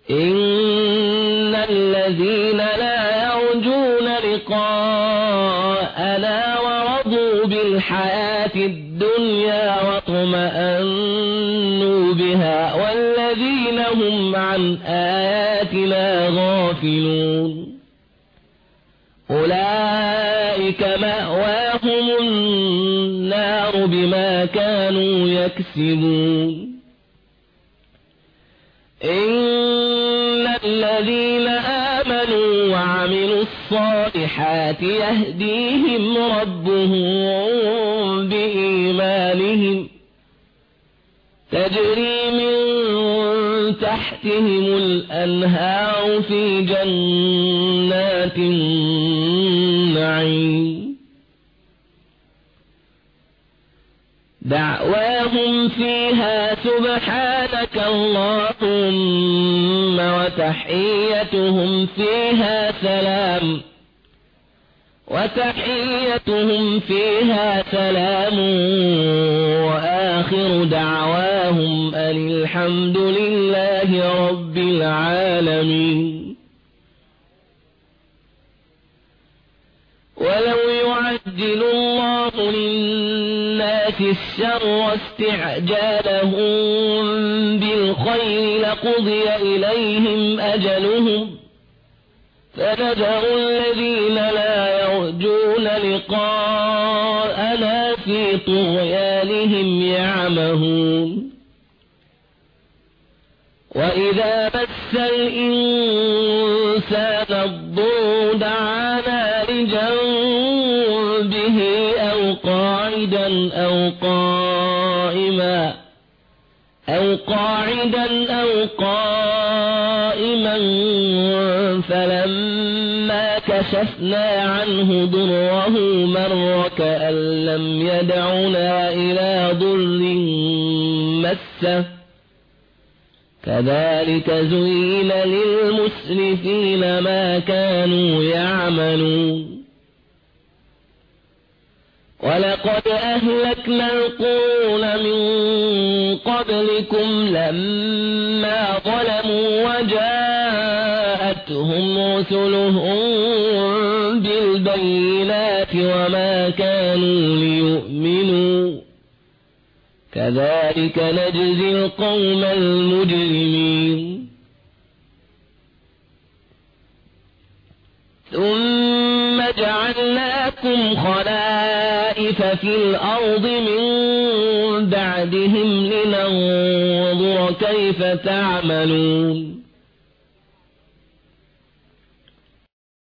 إن الذين لا يرجون لقاءنا ورضوا بالحياة الدنيا واطمأنوا بها والذين هم عن آياتنا غافلون أولئك مأواهم النار بما كانوا يكسبون إن الذين آمنوا وعملوا الصالحات يهديهم ربهم بإيمانهم تجري من تحتهم الأنهار في جنات النعيم دعواهم فيها سبحانك اللهم وتحيتهم فيها سلام وآخر دعواهم أن الحمد لله رب العالمين ولو يعجل الله للناس الشر استعجالهم بالخير لقضي إليهم أجلهم فنذر الذين لا يرجون لقاءنا في طغيانهم يعمهون وإذا مس الإنسان الضر دعانا لجنبه أو قاعدا أو قائما فلما كشفنا عنه ضره مر كأن لم يدعنا إلى ضر مسه كذلك زين للمسرفين ما كانوا يعملون ولقد أهلكنا القرون من قبلكم لما ظلموا وجاءتهم رسلهم بالبينات وما كانوا ليؤمنوا كذلك نجزي القوم المجرمين ثم جعلناكم خلائف في الأرض من بعدهم لننظر كيف تعملون